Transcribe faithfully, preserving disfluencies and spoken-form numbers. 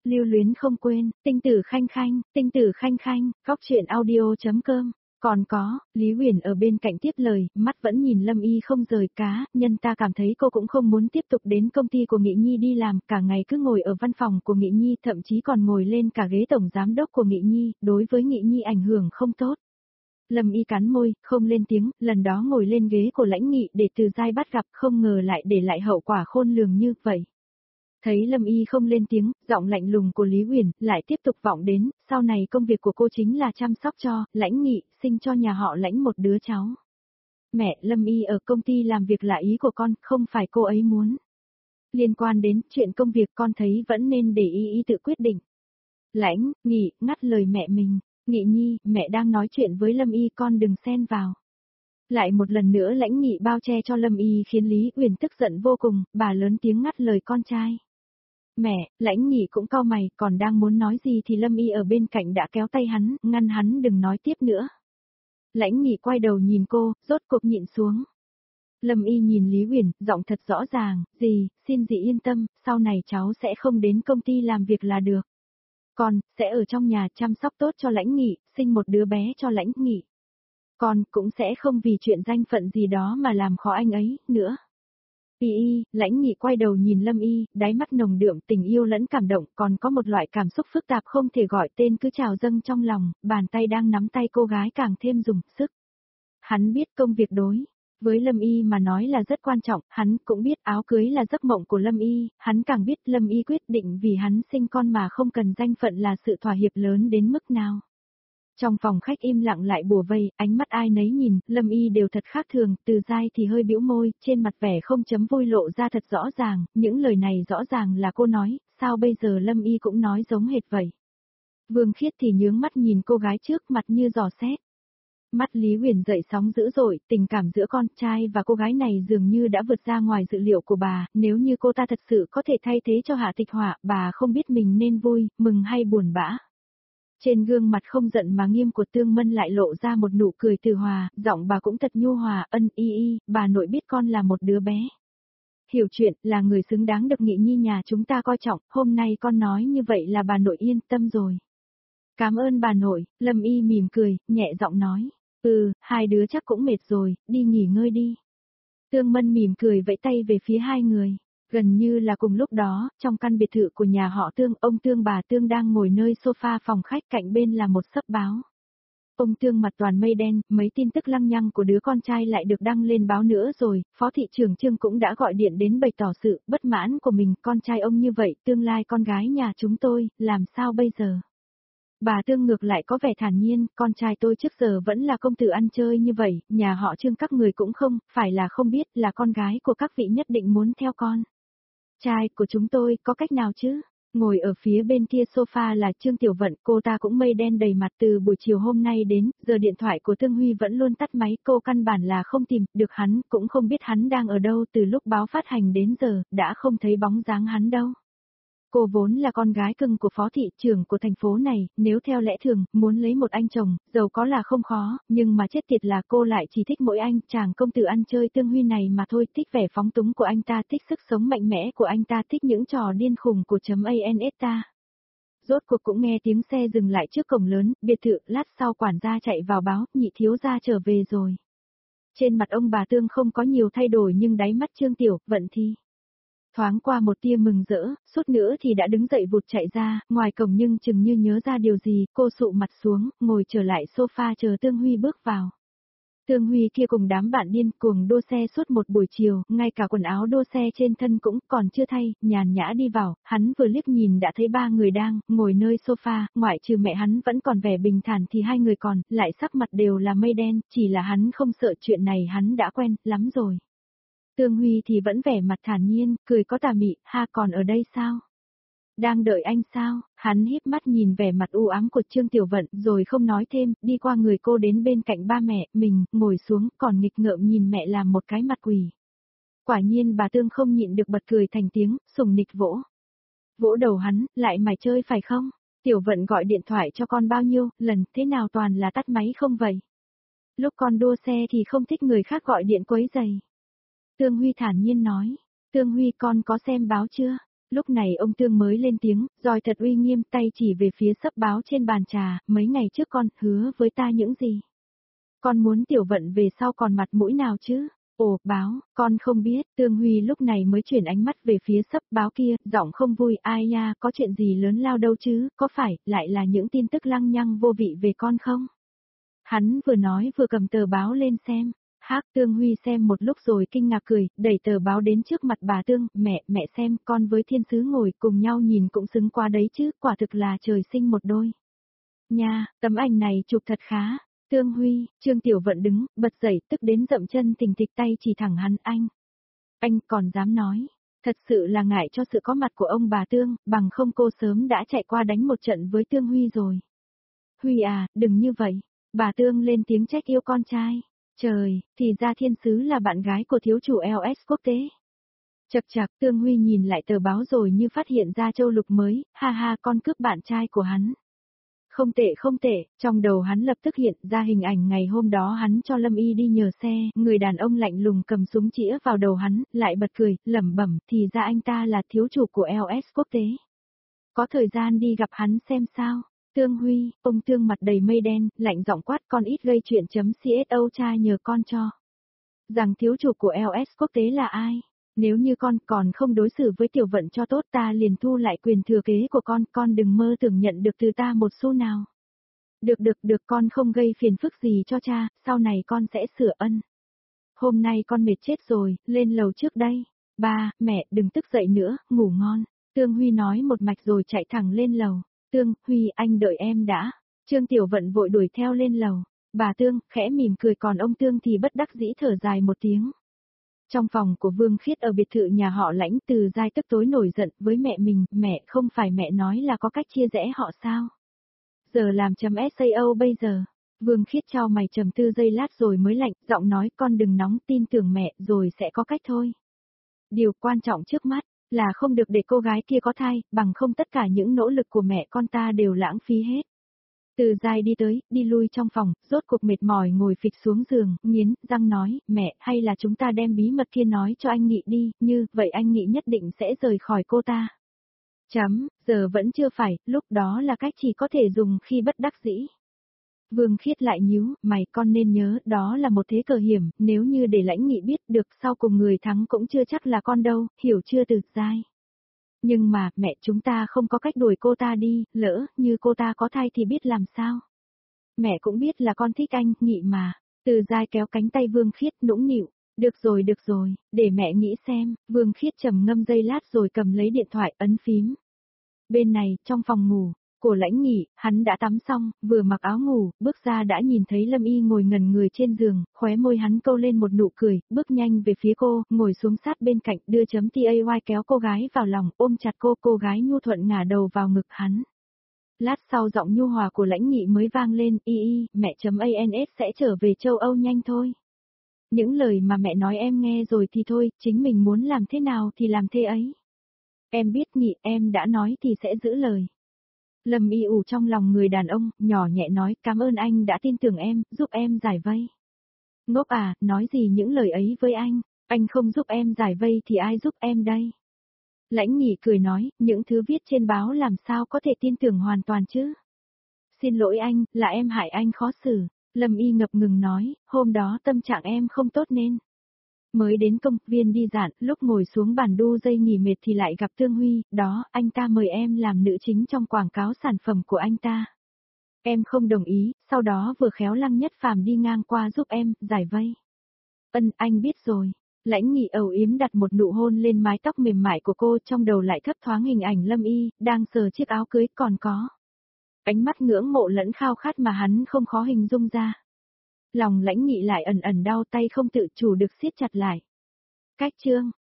Lưu luyến không quên, tinh tử khanh khanh, tinh tử khanh khanh, góc truyện audio.com. Còn có, Lý Huyền ở bên cạnh tiếp lời, mắt vẫn nhìn Lâm Y không rời cá, nhân ta cảm thấy cô cũng không muốn tiếp tục đến công ty của Nghị Nhi đi làm, cả ngày cứ ngồi ở văn phòng của Nghị Nhi, thậm chí còn ngồi lên cả ghế tổng giám đốc của Nghị Nhi, đối với Nghị Nhi ảnh hưởng không tốt. Lâm Y cắn môi, không lên tiếng, lần đó ngồi lên ghế của Lãnh Nghị để Từ Giai bắt gặp, không ngờ lại để lại hậu quả khôn lường như vậy. Thấy Lâm Y không lên tiếng, giọng lạnh lùng của Lý Huyền lại tiếp tục vọng đến, sau này công việc của cô chính là chăm sóc cho, Lãnh Nghị, sinh cho nhà họ Lãnh một đứa cháu. Mẹ, Lâm Y ở công ty làm việc là ý của con, không phải cô ấy muốn. Liên quan đến chuyện công việc con thấy vẫn nên để Y Y tự quyết định. Lãnh Nghị ngắt lời mẹ mình, Nghị Nhi, mẹ đang nói chuyện với Lâm Y, con đừng xen vào. Lại một lần nữa Lãnh Nghị bao che cho Lâm Y khiến Lý Huyền tức giận vô cùng, bà lớn tiếng ngắt lời con trai. Mẹ, Lãnh Nghị cũng cau mày, còn đang muốn nói gì thì Lâm Y ở bên cạnh đã kéo tay hắn, ngăn hắn đừng nói tiếp nữa. Lãnh Nghị quay đầu nhìn cô, rốt cuộc nhịn xuống. Lâm Y nhìn Lý Huyền, giọng thật rõ ràng, dì, xin dì yên tâm, sau này cháu sẽ không đến công ty làm việc là được. Con, sẽ ở trong nhà chăm sóc tốt cho Lãnh Nghị, sinh một đứa bé cho Lãnh Nghị. Con cũng sẽ không vì chuyện danh phận gì đó mà làm khó anh ấy, nữa. Y y, Lãnh Nghị quay đầu nhìn Lâm Y, đáy mắt nồng đượm tình yêu lẫn cảm động, còn có một loại cảm xúc phức tạp không thể gọi tên cứ trào dâng trong lòng, bàn tay đang nắm tay cô gái càng thêm dùng sức. Hắn biết công việc đối với Lâm Y mà nói là rất quan trọng, hắn cũng biết áo cưới là giấc mộng của Lâm Y, hắn càng biết Lâm Y quyết định vì hắn sinh con mà không cần danh phận là sự thỏa hiệp lớn đến mức nào. Trong phòng khách im lặng lại bủa vây, ánh mắt ai nấy nhìn, Lâm Y đều thật khác thường, Từ Giai thì hơi bĩu môi, trên mặt vẻ không chấm vui lộ ra thật rõ ràng, những lời này rõ ràng là cô nói, sao bây giờ Lâm Y cũng nói giống hệt vậy. Vương Khiết thì nhướng mắt nhìn cô gái trước mặt như dò xét. Mắt Lý Huyền dậy sóng dữ dội, tình cảm giữa con trai và cô gái này dường như đã vượt ra ngoài dự liệu của bà, nếu như cô ta thật sự có thể thay thế cho Hạ Tịch Họa, bà không biết mình nên vui, mừng hay buồn bã. Trên gương mặt không giận mà nghiêm của Tương Mân lại lộ ra một nụ cười từ hòa, giọng bà cũng thật nhu hòa, ân y y, bà nội biết con là một đứa bé. Hiểu chuyện, là người xứng đáng được Nghị Nhi nhà chúng ta coi trọng, hôm nay con nói như vậy là bà nội yên tâm rồi. Cảm ơn bà nội, Lâm Y mỉm cười, nhẹ giọng nói, ừ, hai đứa chắc cũng mệt rồi, đi nghỉ ngơi đi. Tương Mân mỉm cười vẫy tay về phía hai người. Gần như là cùng lúc đó, trong căn biệt thự của nhà họ Tương, ông Tương bà Tương đang ngồi nơi sofa phòng khách, cạnh bên là một sấp báo. Ông Tương mặt toàn mây đen, mấy tin tức lăng nhăng của đứa con trai lại được đăng lên báo nữa rồi, Phó thị trưởng Trương cũng đã gọi điện đến bày tỏ sự bất mãn của mình, con trai ông như vậy, tương lai con gái nhà chúng tôi, làm sao bây giờ? Bà Tương ngược lại có vẻ thản nhiên, con trai tôi trước giờ vẫn là công tử ăn chơi như vậy, nhà họ Trương các người cũng không, phải là không biết là con gái của các vị nhất định muốn theo con. Trai của chúng tôi có cách nào chứ? Ngồi ở phía bên kia sofa là Trương Tiểu Vận, cô ta cũng mây đen đầy mặt từ buổi chiều hôm nay đến, giờ điện thoại của Tương Huy vẫn luôn tắt máy, cô căn bản là không tìm được hắn, cũng không biết hắn đang ở đâu, từ lúc báo phát hành đến giờ, đã không thấy bóng dáng hắn đâu. Cô vốn là con gái cưng của phó thị trưởng của thành phố này, nếu theo lẽ thường, muốn lấy một anh chồng, giàu có là không khó, nhưng mà chết tiệt là cô lại chỉ thích mỗi anh chàng công tử ăn chơi Tương Huy này mà thôi, thích vẻ phóng túng của anh ta, thích sức sống mạnh mẽ của anh ta, thích những trò điên khùng của chấm ans ta. Rốt cuộc cũng nghe tiếng xe dừng lại trước cổng lớn, biệt thự, lát sau quản gia chạy vào báo, nhị thiếu gia trở về rồi. Trên mặt ông bà Tương không có nhiều thay đổi nhưng đáy mắt Trương Tiểu Vận thì thoáng qua một tia mừng rỡ, suốt nữa thì đã đứng dậy vụt chạy ra, ngoài cổng nhưng chừng như nhớ ra điều gì, cô sụ mặt xuống, ngồi trở lại sofa chờ Tương Huy bước vào. Tương Huy kia cùng đám bạn điên cuồng đua xe suốt một buổi chiều, ngay cả quần áo đua xe trên thân cũng còn chưa thay, nhàn nhã đi vào, hắn vừa liếc nhìn đã thấy ba người đang ngồi nơi sofa, ngoại trừ mẹ hắn vẫn còn vẻ bình thản thì hai người còn, lại sắc mặt đều là mây đen, chỉ là hắn không sợ chuyện này hắn đã quen lắm rồi. Tương Huy thì vẫn vẻ mặt thản nhiên, cười có tà mị, ha còn ở đây sao? Đang đợi anh sao? Hắn híp mắt nhìn vẻ mặt u ám của Trương Tiểu Vận rồi không nói thêm, đi qua người cô đến bên cạnh ba mẹ, mình, ngồi xuống, còn nghịch ngợm nhìn mẹ làm một cái mặt quỷ. Quả nhiên bà Tương không nhịn được bật cười thành tiếng, sùng nịch vỗ. Vỗ đầu hắn, lại mày chơi phải không? Tiểu Vận gọi điện thoại cho con bao nhiêu, lần, thế nào toàn là tắt máy không vậy? Lúc con đua xe thì không thích người khác gọi điện quấy rầy. Tương Huy thản nhiên nói, Tương Huy con có xem báo chưa? Lúc này ông Tương mới lên tiếng, rồi thật uy nghiêm tay chỉ về phía sấp báo trên bàn trà, mấy ngày trước con hứa với ta những gì? Con muốn Tiểu Vận về sau còn mặt mũi nào chứ? Ồ, báo, con không biết, Tương Huy lúc này mới chuyển ánh mắt về phía sấp báo kia, giọng không vui, ai nha, có chuyện gì lớn lao đâu chứ, có phải, lại là những tin tức lăng nhăng vô vị về con không? Hắn vừa nói vừa cầm tờ báo lên xem. Hắc Tương Huy xem một lúc rồi kinh ngạc cười, đẩy tờ báo đến trước mặt bà Tương, mẹ, mẹ xem, con với thiên sứ ngồi cùng nhau nhìn cũng xứng qua đấy chứ, quả thực là trời sinh một đôi. Nha, tấm ảnh này chụp thật khá. Tương Huy, Trương Tiểu Vận đứng, bật dậy, tức đến dậm chân tình thịch tay chỉ thẳng hắn, anh. Anh còn dám nói, thật sự là ngại cho sự có mặt của ông bà Tương, bằng không cô sớm đã chạy qua đánh một trận với Tương Huy rồi. Huy à, đừng như vậy, bà Tương lên tiếng trách yêu con trai. Trời, thì ra thiên sứ là bạn gái của thiếu chủ lờ ét quốc tế. Chật chật, Tương Huy nhìn lại tờ báo rồi như phát hiện ra châu lục mới, ha ha con cướp bạn trai của hắn. Không tệ không tệ, trong đầu hắn lập tức hiện ra hình ảnh ngày hôm đó hắn cho Lâm Y đi nhờ xe, người đàn ông lạnh lùng cầm súng chĩa vào đầu hắn, lại bật cười, lẩm bẩm, thì ra anh ta là thiếu chủ của lờ ét quốc tế. Có thời gian đi gặp hắn xem sao. Tương Huy, ông Tương mặt đầy mây đen, lạnh giọng quát con ít gây chuyện chấm xô cha nhờ con cho. Rằng thiếu chủ của lờ ét quốc tế là ai? Nếu như con còn không đối xử với Tiểu Vận cho tốt ta liền thu lại quyền thừa kế của con, con đừng mơ tưởng nhận được từ ta một xu nào. Được được được con không gây phiền phức gì cho cha, sau này con sẽ sửa ân. Hôm nay con mệt chết rồi, lên lầu trước đây. Ba, mẹ đừng tức dậy nữa, ngủ ngon. Tương Huy nói một mạch rồi chạy thẳng lên lầu. Tương, Huy anh đợi em đã. Trương Tiểu Vận vội đuổi theo lên lầu. Bà Tương, khẽ mỉm cười còn ông Tương thì bất đắc dĩ thở dài một tiếng. Trong phòng của Vương Khiết ở biệt thự nhà họ Lãnh Từ Giai tức tối nổi giận với mẹ mình, mẹ không phải mẹ nói là có cách chia rẽ họ sao? Giờ làm chấm sao bây giờ? Vương Khiết trao mày trầm tư giây lát rồi mới lạnh, giọng nói con đừng nóng tin tưởng mẹ rồi sẽ có cách thôi. Điều quan trọng trước mắt là không được để cô gái kia có thai, bằng không tất cả những nỗ lực của mẹ con ta đều lãng phí hết. Từ Giai đi tới, đi lui trong phòng, rốt cuộc mệt mỏi ngồi phịch xuống giường, nghiến răng nói, mẹ, hay là chúng ta đem bí mật kia nói cho anh Nghị đi, như vậy anh Nghị nhất định sẽ rời khỏi cô ta. Chấm, giờ vẫn chưa phải, lúc đó là cách chỉ có thể dùng khi bất đắc dĩ. Vương Khiết lại nhíu, mày con nên nhớ, đó là một thế cờ hiểm, nếu như để Lãnh Nghị biết được sau cùng người thắng cũng chưa chắc là con đâu, hiểu chưa Từ Giai. Nhưng mà, mẹ chúng ta không có cách đuổi cô ta đi, lỡ, như cô ta có thai thì biết làm sao. Mẹ cũng biết là con thích anh, Nghị mà. Từ Giai kéo cánh tay Vương Khiết nũng nịu. Được rồi được rồi, để mẹ nghĩ xem, Vương Khiết trầm ngâm giây lát rồi cầm lấy điện thoại ấn phím. Bên này, trong phòng ngủ, của Lãnh Nghị, hắn đã tắm xong, vừa mặc áo ngủ, bước ra đã nhìn thấy Lâm Y ngồi ngẩn người trên giường, khóe môi hắn câu lên một nụ cười, bước nhanh về phía cô, ngồi xuống sát bên cạnh, đưa chấm tay kéo cô gái vào lòng, ôm chặt cô, cô gái nhu thuận ngả đầu vào ngực hắn. Lát sau giọng nhu hòa của Lãnh Nghị mới vang lên, y y, mẹ chấm ans sẽ trở về châu Âu nhanh thôi. Những lời mà mẹ nói em nghe rồi thì thôi, chính mình muốn làm thế nào thì làm thế ấy. Em biết Nghị, em đã nói thì sẽ giữ lời. Lâm Y ủ trong lòng người đàn ông, nhỏ nhẹ nói, cảm ơn anh đã tin tưởng em, giúp em giải vây. Ngốc à, nói gì những lời ấy với anh, anh không giúp em giải vây thì ai giúp em đây? Lãnh Nghị cười nói, những thứ viết trên báo làm sao có thể tin tưởng hoàn toàn chứ? Xin lỗi anh, là em hại anh khó xử. Lâm Y ngập ngừng nói, hôm đó tâm trạng em không tốt nên. Mới đến công viên đi dạn, lúc ngồi xuống bàn đu dây nghỉ mệt thì lại gặp Tương Huy, đó, anh ta mời em làm nữ chính trong quảng cáo sản phẩm của anh ta. Em không đồng ý, sau đó vừa khéo Lăng Nhất Phàm đi ngang qua giúp em, giải vây. Ân, anh biết rồi. Lãnh Nghị âu yếm đặt một nụ hôn lên mái tóc mềm mại của cô, trong đầu lại thấp thoáng hình ảnh Lâm Y, đang sờ chiếc áo cưới còn có. Ánh mắt ngưỡng mộ lẫn khao khát mà hắn không khó hình dung ra. Lòng Lãnh Nghị lại ẩn ẩn đau tay không tự chủ được siết chặt lại. Cách chương